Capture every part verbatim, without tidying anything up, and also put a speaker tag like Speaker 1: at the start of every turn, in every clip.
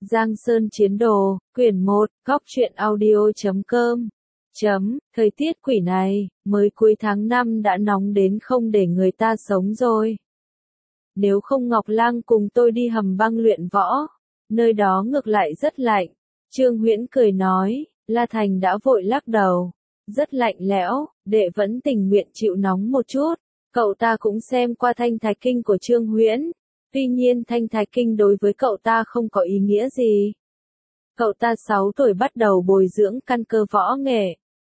Speaker 1: Giang Sơn Chiến Đồ, quyển một, góc truyện audio chấm com. Chấm, thời tiết quỷ này, mới cuối tháng năm đã nóng đến không để người ta sống rồi. Nếu không Ngọc Lang cùng tôi đi hầm băng luyện võ, nơi đó ngược lại rất lạnh. Trương Huyễn cười nói, La Thành đã vội lắc đầu. Rất lạnh lẽo, đệ vẫn tình nguyện chịu nóng một chút. Cậu ta cũng xem qua Thanh Thái Kinh của Trương Huyễn. Tuy nhiên Thanh Thái Kinh đối với cậu ta không có ý nghĩa gì. Cậu ta sáu tuổi bắt đầu bồi dưỡng căn cơ võ nghệ.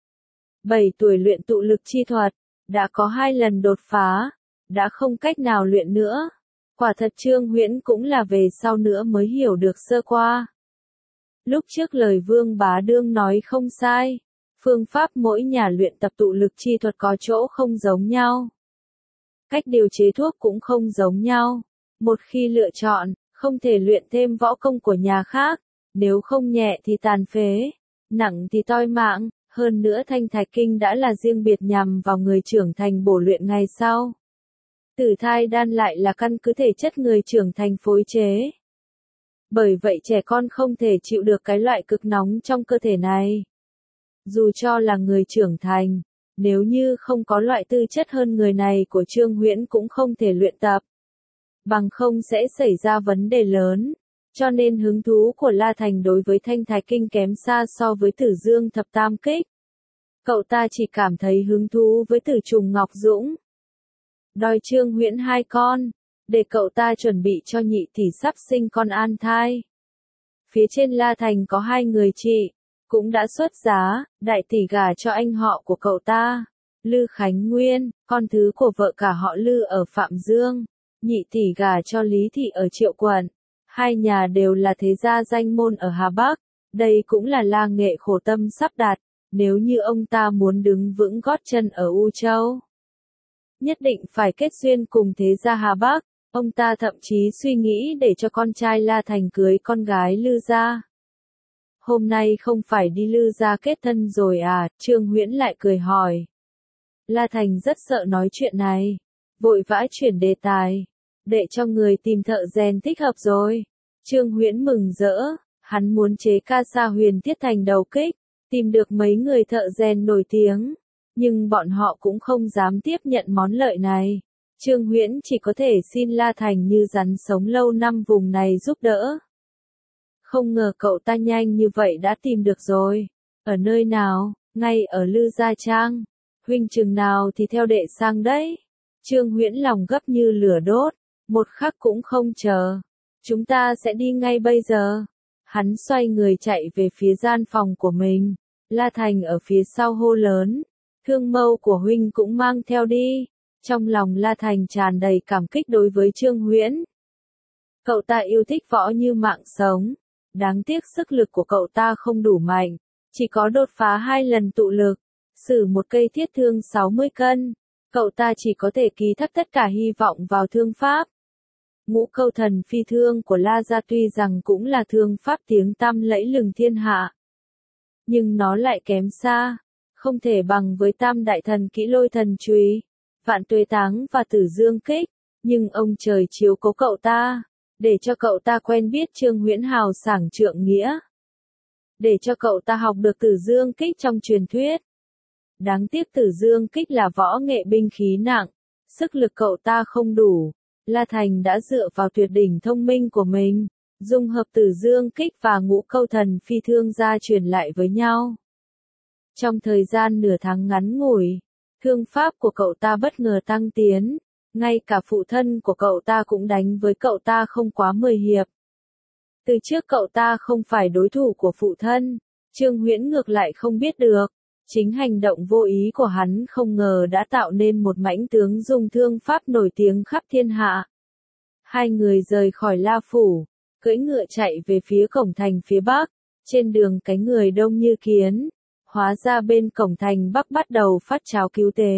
Speaker 1: bảy tuổi luyện tụ lực chi thuật, đã có hai lần đột phá, đã không cách nào luyện nữa. Quả thật Trương Huyễn cũng là về sau nữa mới hiểu được sơ qua. Lúc trước lời Vương Bá Đương nói không sai, phương pháp mỗi nhà luyện tập tụ lực chi thuật có chỗ không giống nhau. Cách điều chế thuốc cũng không giống nhau. Một khi lựa chọn, không thể luyện thêm võ công của nhà khác, nếu không nhẹ thì tàn phế, nặng thì toi mạng, hơn nữa Thanh Thái Kinh đã là riêng biệt nhằm vào người trưởng thành bổ luyện ngày sau. Tử thai đan lại là căn cứ thể chất người trưởng thành phối chế. Bởi vậy trẻ con không thể chịu được cái loại cực nóng trong cơ thể này. Dù cho là người trưởng thành, nếu như không có loại tư chất hơn người này của Trương Huyễn cũng không thể luyện tập. Bằng không sẽ xảy ra vấn đề lớn, cho nên hứng thú của La Thành đối với Thanh Thái Kinh kém xa so với Tử Dương Thập Tam Kích. Cậu ta chỉ cảm thấy hứng thú với Tử Trùng Ngọc Dũng. Đòi Trương Huyễn hai con, để cậu ta chuẩn bị cho nhị tỷ sắp sinh con an thai. Phía trên La Thành có hai người chị, cũng đã xuất giá, đại tỷ gả cho anh họ của cậu ta, Lư Khánh Nguyên, con thứ của vợ cả họ Lư ở Phạm Dương. Nhị tỷ gả cho Lý Thị ở Triệu Quận. Hai nhà đều là thế gia danh môn ở Hà Bắc. Đây cũng là La Nghệ khổ tâm sắp đặt, nếu như ông ta muốn đứng vững gót chân ở U Châu. Nhất định phải kết duyên cùng thế gia Hà Bắc. Ông ta thậm chí suy nghĩ để cho con trai La Thành cưới con gái Lư gia. Hôm nay không phải đi Lư gia kết thân rồi à? Trương Huyễn lại cười hỏi. La Thành rất sợ nói chuyện này, vội vã chuyển đề tài. Để cho người tìm thợ rèn thích hợp rồi. Trương Huyễn mừng rỡ, hắn muốn chế ca sa huyền thiết thành đầu kích, tìm được mấy người thợ rèn nổi tiếng, nhưng bọn họ cũng không dám tiếp nhận món lợi này. Trương Huyễn chỉ có thể xin La Thành như rắn sống lâu năm vùng này giúp đỡ. Không ngờ cậu ta nhanh như vậy đã tìm được rồi. Ở nơi nào? Ngay ở Lư Gia Trang. Huynh chừng nào thì theo đệ sang đấy. Trương Huyễn lòng gấp như lửa đốt. Một khắc cũng không chờ. Chúng ta sẽ đi ngay bây giờ. Hắn xoay người chạy về phía gian phòng của mình. La Thành ở phía sau hô lớn. Thương mâu của huynh cũng mang theo đi. Trong lòng La Thành tràn đầy cảm kích đối với Trương Huyễn. Cậu ta yêu thích võ như mạng sống. Đáng tiếc sức lực của cậu ta không đủ mạnh. Chỉ có đột phá hai lần tụ lực. Sử một cây thiết thương sáu mươi cân. Cậu ta chỉ có thể ký thác tất cả hy vọng vào thương pháp. Ngũ câu thần phi thương của La Gia tuy rằng cũng là thương pháp tiếng tăm lẫy lừng thiên hạ. Nhưng nó lại kém xa, không thể bằng với tam đại thần kỹ lôi thần chùy, vạn tuế táng và tử dương kích. Nhưng ông trời chiếu cố cậu ta, để cho cậu ta quen biết Trương Huyễn hào sảng trượng nghĩa. Để cho cậu ta học được tử dương kích trong truyền thuyết. Đáng tiếc tử dương kích là võ nghệ binh khí nặng, sức lực cậu ta không đủ. La Thành đã dựa vào tuyệt đỉnh thông minh của mình, dung hợp tử dương kích và ngũ câu thần phi thương gia truyền lại với nhau. Trong thời gian nửa tháng ngắn ngủi, thương pháp của cậu ta bất ngờ tăng tiến, ngay cả phụ thân của cậu ta cũng đánh với cậu ta không quá mười hiệp. Từ trước cậu ta không phải đối thủ của phụ thân, Trương Huyễn ngược lại không biết được. Chính hành động vô ý của hắn không ngờ đã tạo nên một mãnh tướng dùng thương pháp nổi tiếng khắp thiên hạ. Hai người rời khỏi La Phủ, cưỡi ngựa chạy về phía cổng thành phía Bắc, trên đường cánh người đông như kiến, hóa ra bên cổng thành Bắc bắt đầu phát cháo cứu tế.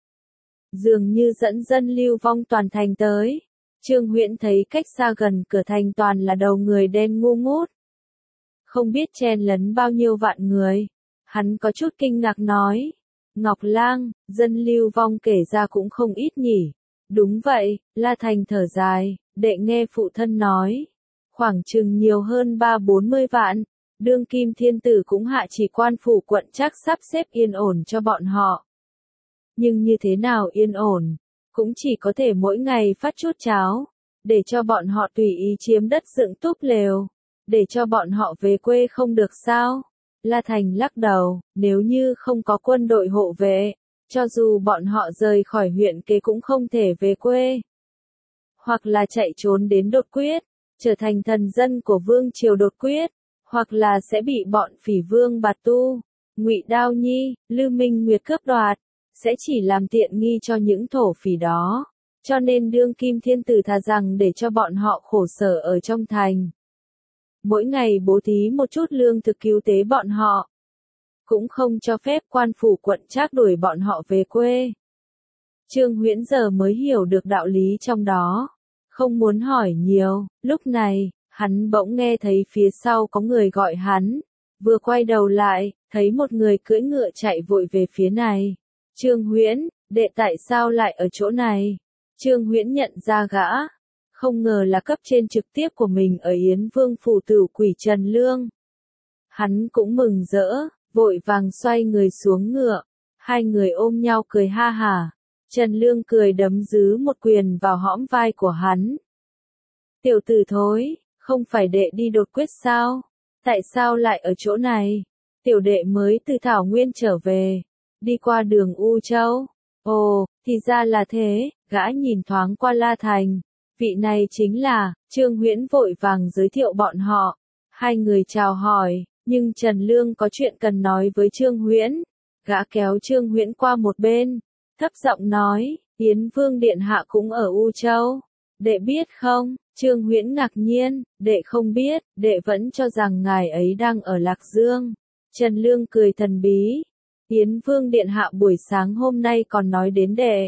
Speaker 1: Dường như dẫn dân lưu vong toàn thành tới, Trương Huyễn thấy cách xa gần cửa thành toàn là đầu người đen ngu ngút. Không biết chen lấn bao nhiêu vạn người. Hắn có chút kinh ngạc nói. Ngọc Lang, dân lưu vong kể ra cũng không ít nhỉ. Đúng vậy, La Thành thở dài, đệ nghe phụ thân nói. khoảng chừng nhiều hơn ba bốn mươi vạn. Đương kim thiên tử cũng hạ chỉ quan phủ quận Trác sắp xếp yên ổn cho bọn họ. Nhưng như thế nào yên ổn? Cũng chỉ có thể mỗi ngày phát chút cháo, để cho bọn họ tùy ý chiếm đất dựng túp lều, để cho bọn họ về quê không được sao? La Thành lắc đầu, nếu như không có quân đội hộ vệ, cho dù bọn họ rời khỏi huyện kế cũng không thể về quê. Hoặc là chạy trốn đến Đột Quyết, trở thành thần dân của vương triều Đột Quyết, hoặc là sẽ bị bọn phỉ vương Bạt Tu, Ngụy Đao Nhi, Lư Minh Nguyệt cướp đoạt, sẽ chỉ làm tiện nghi cho những thổ phỉ đó. Cho nên đương kim thiên tử thà rằng để cho bọn họ khổ sở ở trong thành. Mỗi ngày bố thí một chút lương thực cứu tế bọn họ. Cũng không cho phép quan phủ quận Trác đuổi bọn họ về quê. Trương Huyễn giờ mới hiểu được đạo lý trong đó. Không muốn hỏi nhiều, lúc này, hắn bỗng nghe thấy phía sau có người gọi hắn. Vừa quay đầu lại, thấy một người cưỡi ngựa chạy vội về phía này. Trương Huyễn, đệ tại sao lại ở chỗ này? Trương Huyễn nhận ra gã. Không ngờ là cấp trên trực tiếp của mình ở Yến Vương phủ Tử Quỷ Trần Lương. Hắn cũng mừng rỡ, vội vàng xoay người xuống ngựa. Hai người ôm nhau cười ha hả. Trần Lương cười đấm dứ một quyền vào hõm vai của hắn. Tiểu tử thối, không phải đệ đi Đột Quyết sao? Tại sao lại ở chỗ này? Tiểu đệ mới từ Thảo Nguyên trở về, đi qua đường U Châu. Ồ, thì ra là thế, gã nhìn thoáng qua La Thành. Vị này chính là, Trương Huyễn vội vàng giới thiệu bọn họ. Hai người chào hỏi, nhưng Trần Lương có chuyện cần nói với Trương Huyễn. Gã kéo Trương Huyễn qua một bên, thấp giọng nói, Yến Vương Điện Hạ cũng ở U Châu. Đệ biết không? Trương Huyễn ngạc nhiên, đệ không biết, đệ vẫn cho rằng ngài ấy đang ở Lạc Dương. Trần Lương cười thần bí. Yến Vương Điện Hạ buổi sáng hôm nay còn nói đến đệ.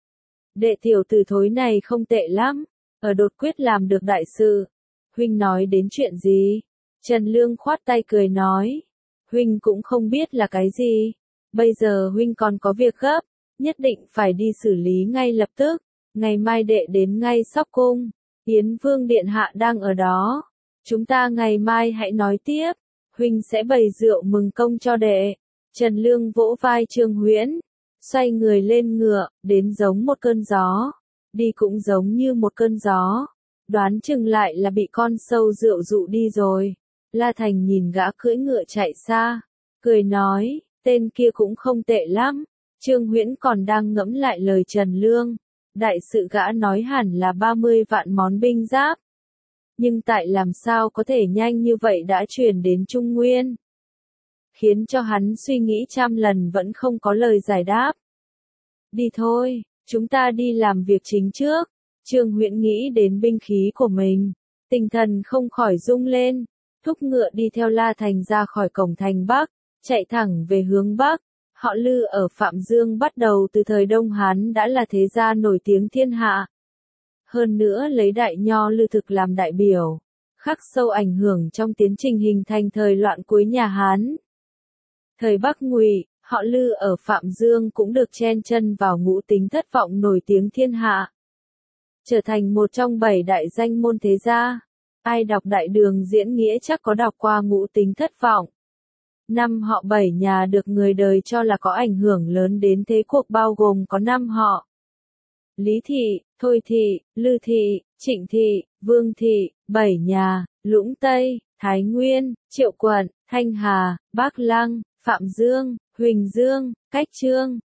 Speaker 1: Đệ tiểu tử thối này không tệ lắm, ở Đột Quyết làm được đại sự. Huynh nói đến chuyện gì? Trần Lương khoát tay cười nói. Huynh cũng không biết là cái gì. Bây giờ huynh còn có việc gấp, nhất định phải đi xử lý ngay lập tức. Ngày mai đệ đến ngay Sóc Cung. Yến Vương Điện Hạ đang ở đó. Chúng ta ngày mai hãy nói tiếp. Huynh sẽ bày rượu mừng công cho đệ. Trần Lương vỗ vai Trương Huyễn, xoay người lên ngựa, đến giống một cơn gió. Đi cũng giống như một cơn gió. Đoán chừng lại là bị con sâu rượu dụ đi rồi. La Thành nhìn gã cưỡi ngựa chạy xa, cười nói, tên kia cũng không tệ lắm. Trương Huyễn còn đang ngẫm lại lời Trần Lương. Đại sự gã nói hẳn là ba mươi vạn món binh giáp. Nhưng tại làm sao có thể nhanh như vậy đã truyền đến Trung Nguyên? Khiến cho hắn suy nghĩ trăm lần vẫn không có lời giải đáp. Đi thôi, chúng ta đi làm việc chính trước. Trương Huyễn nghĩ đến binh khí của mình. Tinh thần không khỏi rung lên. Thúc ngựa đi theo La Thành ra khỏi cổng thành Bắc, chạy thẳng về hướng Bắc. Họ Lư ở Phạm Dương bắt đầu từ thời Đông Hán đã là thế gia nổi tiếng thiên hạ. Hơn nữa lấy Đại Nho Lư Thực làm đại biểu, khắc sâu ảnh hưởng trong tiến trình hình thành thời loạn cuối nhà Hán. Thời Bắc Ngụy, họ Lư ở Phạm Dương cũng được chen chân vào ngũ tính thất vọng nổi tiếng thiên hạ. Trở thành một trong bảy đại danh môn thế gia. Ai đọc Đại Đường diễn nghĩa chắc có đọc qua ngũ tính thất vọng. Năm họ bảy nhà được người đời cho là có ảnh hưởng lớn đến thế cuộc bao gồm có năm họ. Lý Thị, Thôi Thị, Lư Thị, Trịnh Thị, Vương Thị, bảy nhà, Lũng Tây, Thái Nguyên, Triệu Quận, Thanh Hà, Bắc Lăng, Phạm Dương, Huỳnh Dương, Cách Trương,